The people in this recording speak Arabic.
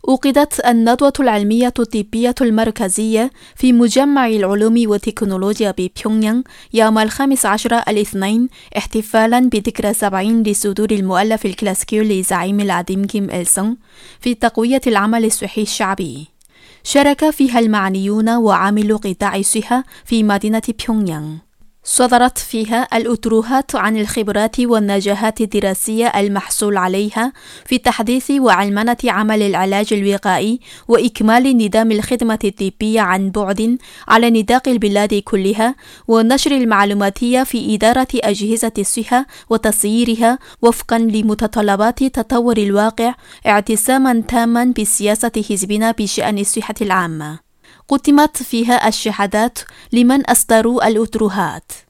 أُوقدت الندوة العلمية الطبية المركزية في مجمع العلوم والتكنولوجيا ببيونغيانغ يوم 15 الاثنين احتفالا بذكرى 70 لصدور المؤلف الكلاسيكي لزعيم العظيم كيم إل سونغ في تقوية العمل الصحي الشعبي. شارك فيها المعنيون وعاملو قطاع الصحة في مدينة بيونغيانغ. صدرت فيها الأطروحات عن الخبرات والنجاحات الدراسية المحصول عليها في تحديث وعلمنة عمل العلاج الوقائي وإكمال نظام الخدمة الطبية عن بعد على نطاق البلاد كلها، ونشر المعلوماتية في إدارة أجهزة الصحة وتسييرها وفقا لمتطلبات تطور الواقع، اعتصاما تاما بسياسة حزبنا بشأن الصحة العامة. قدمت فيها الشهادات لمن أصدروا الأطروحات.